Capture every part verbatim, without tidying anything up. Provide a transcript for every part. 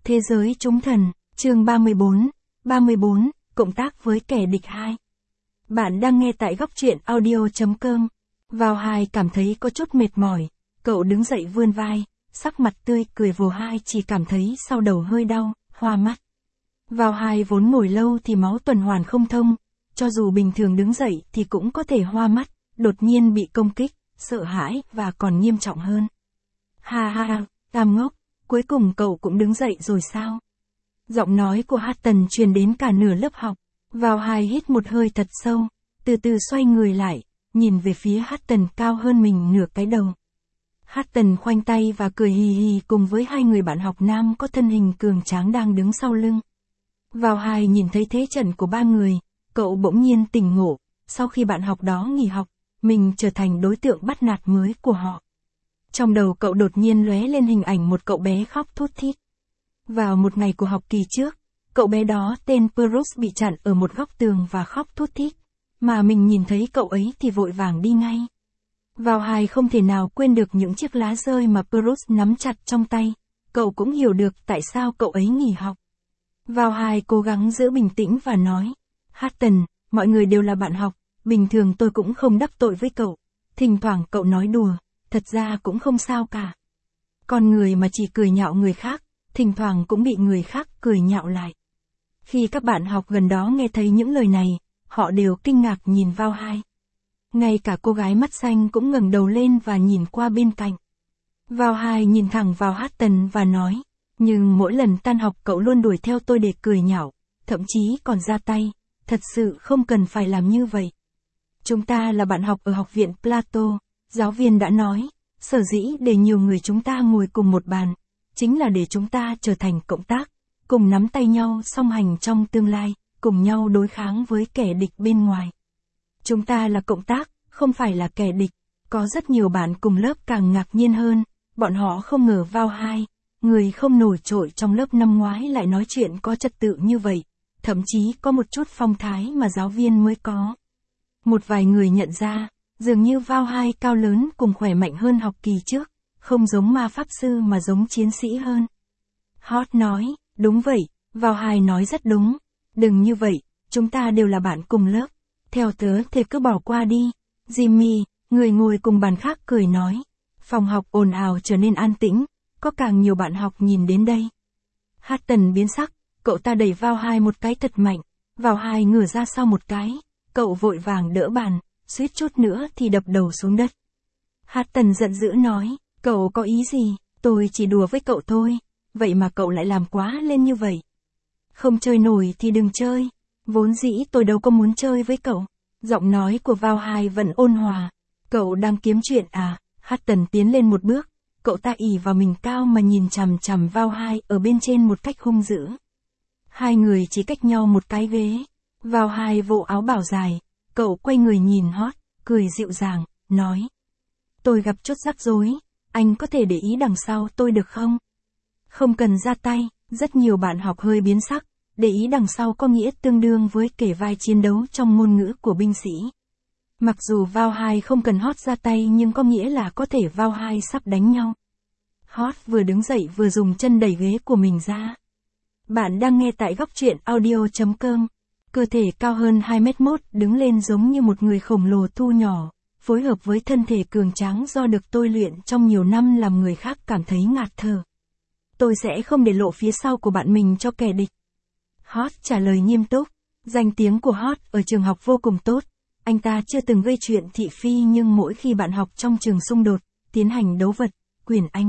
Thế giới chúng thần, chương ba mươi bốn, ba mươi bốn, cộng tác với kẻ địch hai. Bạn đang nghe tại góc truyện audio chấm com. Vào hai cảm thấy có chút mệt mỏi, cậu đứng dậy vươn vai, sắc mặt tươi cười. Vào hai chỉ cảm thấy sau đầu hơi đau, hoa mắt. Vào hai vốn ngồi lâu thì máu tuần hoàn không thông, cho dù bình thường đứng dậy thì cũng có thể hoa mắt, đột nhiên bị công kích, sợ hãi và còn nghiêm trọng hơn. Ha ha ha, tam ngốc, cuối cùng cậu cũng đứng dậy rồi sao? Giọng nói của Hutton truyền đến cả nửa lớp học. Vào hai hít một hơi thật sâu, từ từ xoay người lại, nhìn về phía Hutton cao hơn mình nửa cái đầu. Hutton khoanh tay và cười hì hì cùng với hai người bạn học nam có thân hình cường tráng đang đứng sau lưng. Vào hai nhìn thấy thế trận của ba người, cậu bỗng nhiên tỉnh ngộ, sau khi bạn học đó nghỉ học, mình trở thành đối tượng bắt nạt mới của họ. Trong đầu cậu đột nhiên lóe lên hình ảnh một cậu bé khóc thút thít. Vào một ngày của học kỳ trước, cậu bé đó tên Bruce bị chặn ở một góc tường và khóc thút thít, mà mình nhìn thấy cậu ấy thì vội vàng đi ngay. Vào hai không thể nào quên được những chiếc lá rơi mà Bruce nắm chặt trong tay, cậu cũng hiểu được tại sao cậu ấy nghỉ học. Vào hai cố gắng giữ bình tĩnh và nói, Hutton, mọi người đều là bạn học, bình thường tôi cũng không đắc tội với cậu, thỉnh thoảng cậu nói đùa, thật ra cũng không sao cả. Con người mà chỉ cười nhạo người khác, thỉnh thoảng cũng bị người khác cười nhạo lại. Khi các bạn học gần đó nghe thấy những lời này, họ đều kinh ngạc nhìn vào hai. Ngay cả cô gái mắt xanh cũng ngẩng đầu lên và nhìn qua bên cạnh. Vào hai nhìn thẳng vào Hutton và nói, nhưng mỗi lần tan học cậu luôn đuổi theo tôi để cười nhạo, thậm chí còn ra tay, thật sự không cần phải làm như vậy. Chúng ta là bạn học ở học viện Plato, giáo viên đã nói, sở dĩ để nhiều người chúng ta ngồi cùng một bàn, chính là để chúng ta trở thành cộng tác, cùng nắm tay nhau song hành trong tương lai, cùng nhau đối kháng với kẻ địch bên ngoài. Chúng ta là cộng tác, không phải là kẻ địch. Có rất nhiều bạn cùng lớp càng ngạc nhiên hơn, bọn họ không ngờ vào hai, người không nổi trội trong lớp năm ngoái lại nói chuyện có trật tự như vậy, thậm chí có một chút phong thái mà giáo viên mới có. Một vài người nhận ra, dường như vào hai cao lớn cùng khỏe mạnh hơn học kỳ trước, không giống ma pháp sư mà giống chiến sĩ hơn. Hot nói, đúng vậy, vào hai nói rất đúng, đừng như vậy, chúng ta đều là bạn cùng lớp, theo tớ thì cứ bỏ qua đi. Jimmy, người ngồi cùng bàn khác cười nói, phòng học ồn ào trở nên an tĩnh, có càng nhiều bạn học nhìn đến đây. Hutton biến sắc, cậu ta đẩy vào hai một cái thật mạnh, vào hai ngửa ra sau một cái, cậu vội vàng đỡ bàn, suýt chút nữa thì đập đầu xuống đất. Hutton giận dữ nói, cậu có ý gì, tôi chỉ đùa với cậu thôi, vậy mà cậu lại làm quá lên như vậy. Không chơi nổi thì đừng chơi, vốn dĩ tôi đâu có muốn chơi với cậu. Giọng nói của vào hai vẫn ôn hòa, cậu đang kiếm chuyện à? Hutton tiến lên một bước, cậu ta ỉ vào mình cao mà nhìn chằm chằm vào hai ở bên trên một cách hung dữ. Hai người chỉ cách nhau một cái ghế, vào hai vỗ áo bảo dài, cậu quay người nhìn Hot, cười dịu dàng, nói. Tôi gặp chút rắc rối, anh có thể để ý đằng sau tôi được không? Không cần ra tay, rất nhiều bạn học hơi biến sắc, để ý đằng sau có nghĩa tương đương với kể vai chiến đấu trong ngôn ngữ của binh sĩ. Mặc dù vào hai không cần Hot ra tay nhưng có nghĩa là có thể vào hai sắp đánh nhau. Hot vừa đứng dậy vừa dùng chân đẩy ghế của mình ra. Bạn đang nghe tại góc truyện audio chấm com. Cơ thể cao hơn hai mét một đứng lên giống như một người khổng lồ thu nhỏ, phối hợp với thân thể cường tráng do được tôi luyện trong nhiều năm làm người khác cảm thấy ngạt thở. Tôi sẽ không để lộ phía sau của bạn mình cho kẻ địch. Hot trả lời nghiêm túc, danh tiếng của Hot ở trường học vô cùng tốt, anh ta chưa từng gây chuyện thị phi nhưng mỗi khi bạn học trong trường xung đột, tiến hành đấu vật, quyền Anh.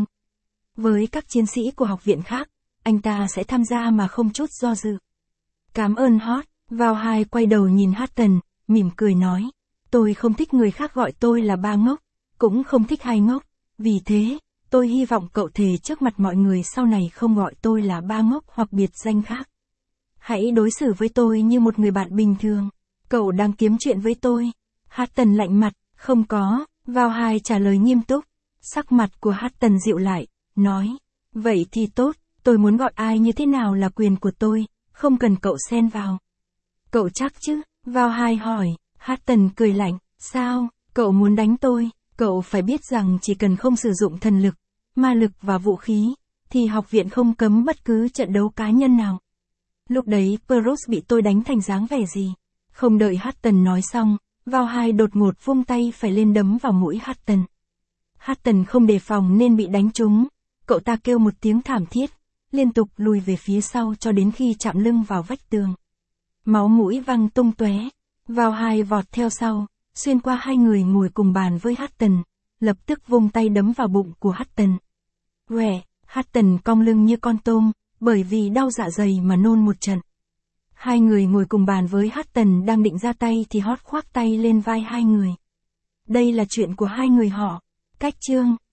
Với các chiến sĩ của học viện khác, anh ta sẽ tham gia mà không chút do dự. Cảm ơn Hot, vào hai quay đầu nhìn Hutton, mỉm cười nói, tôi không thích người khác gọi tôi là ba ngốc, cũng không thích hai ngốc, vì thế, tôi hy vọng cậu thề trước mặt mọi người sau này không gọi tôi là ba ngốc hoặc biệt danh khác. Hãy đối xử với tôi như một người bạn bình thường. Cậu đang kiếm chuyện với tôi. Hutton lạnh mặt, không có, vào hai trả lời nghiêm túc. Sắc mặt của Hutton dịu lại, nói, vậy thì tốt, tôi muốn gọi ai như thế nào là quyền của tôi, không cần cậu xen vào. Cậu chắc chứ, vào hai hỏi, Hutton cười lạnh, sao, cậu muốn đánh tôi, cậu phải biết rằng chỉ cần không sử dụng thần lực, ma lực và vũ khí, thì học viện không cấm bất cứ trận đấu cá nhân nào. Lúc đấy Bruce bị tôi đánh thành dáng vẻ gì? Không đợi Hutton nói xong, Vào Hai đột ngột vung tay phải lên đấm vào mũi Hutton. Hutton không đề phòng nên bị đánh trúng. Cậu ta kêu một tiếng thảm thiết, liên tục lùi về phía sau cho đến khi chạm lưng vào vách tường. Máu mũi văng tung tóe. Vào Hai vọt theo sau, xuyên qua hai người ngồi cùng bàn với Hutton, lập tức vung tay đấm vào bụng của Hutton. Quẻ, Hutton cong lưng như con tôm, bởi vì đau dạ dày mà nôn một trận. Hai người ngồi cùng bàn với Hutton đang định ra tay thì Hot khoác tay lên vai hai người. Đây là chuyện của hai người họ. Cách chương